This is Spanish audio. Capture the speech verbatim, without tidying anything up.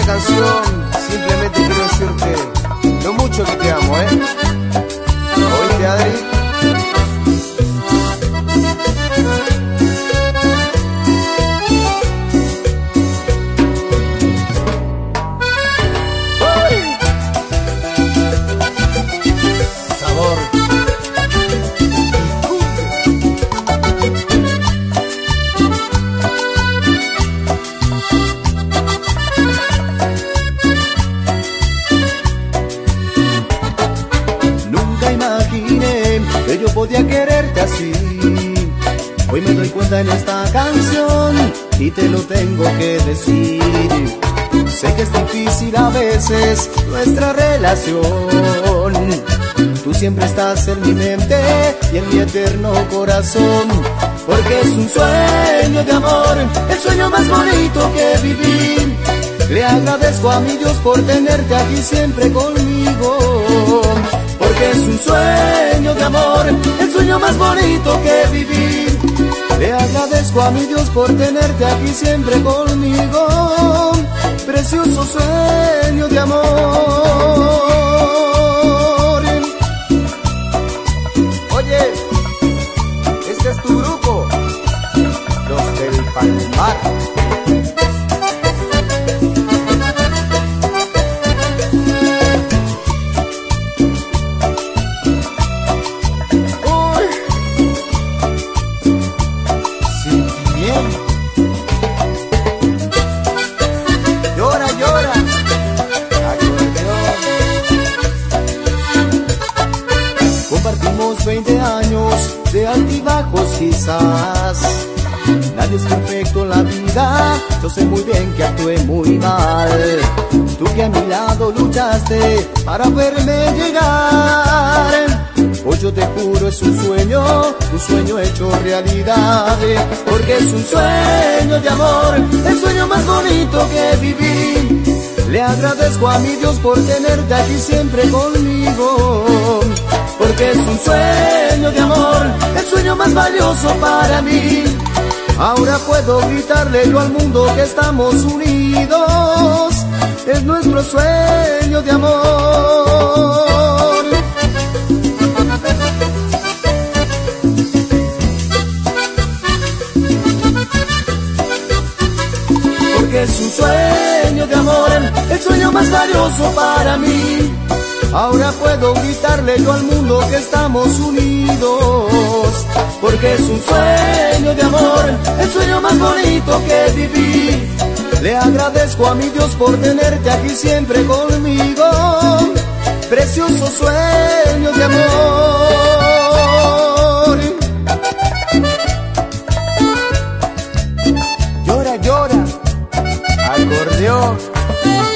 canción simplemente quiero decirte lo mucho que te amo, ¿eh? ¿Oíste, Adri? Que yo podía quererte así. Hoy me doy cuenta en esta canción y te lo tengo que decir. Sé que es difícil a veces nuestra relación. Tú siempre estás en mi mente y en mi eterno corazón. Porque es un sueño de amor, el sueño más bonito que viví. Le agradezco a mi Dios por tenerte aquí siempre conmigo. Porque es un sueño de amor, el sueño más bonito que viví. Le agradezco a mi Dios por tenerte aquí siempre conmigo. Precioso sueño de amor. Oye, este es tu grupo, los del Palmar. Llora, llora, acordeón. Compartimos veinte años de altibajos quizás. Nadie es perfecto en la vida, yo sé muy bien que actué muy mal. Tú que a mi lado luchaste para verme llegar. Hoy yo te juro es un sueño, un sueño hecho realidad. Porque es un sueño de amor, el sueño más bonito que viví. Le agradezco a mi Dios por tenerte aquí siempre conmigo. Porque es un sueño de amor, el sueño más valioso para mí. Ahora puedo gritarle yo al mundo que estamos unidos. Es nuestro sueño de amor. Porque es un sueño de amor, el sueño más valioso para mí. Ahora puedo gritarle yo al mundo que estamos unidos. Porque es un sueño de amor, el sueño más bonito que viví. Le agradezco a mi Dios por tenerte aquí siempre conmigo. Precioso sueño de amor. Llora, llora, acordeón.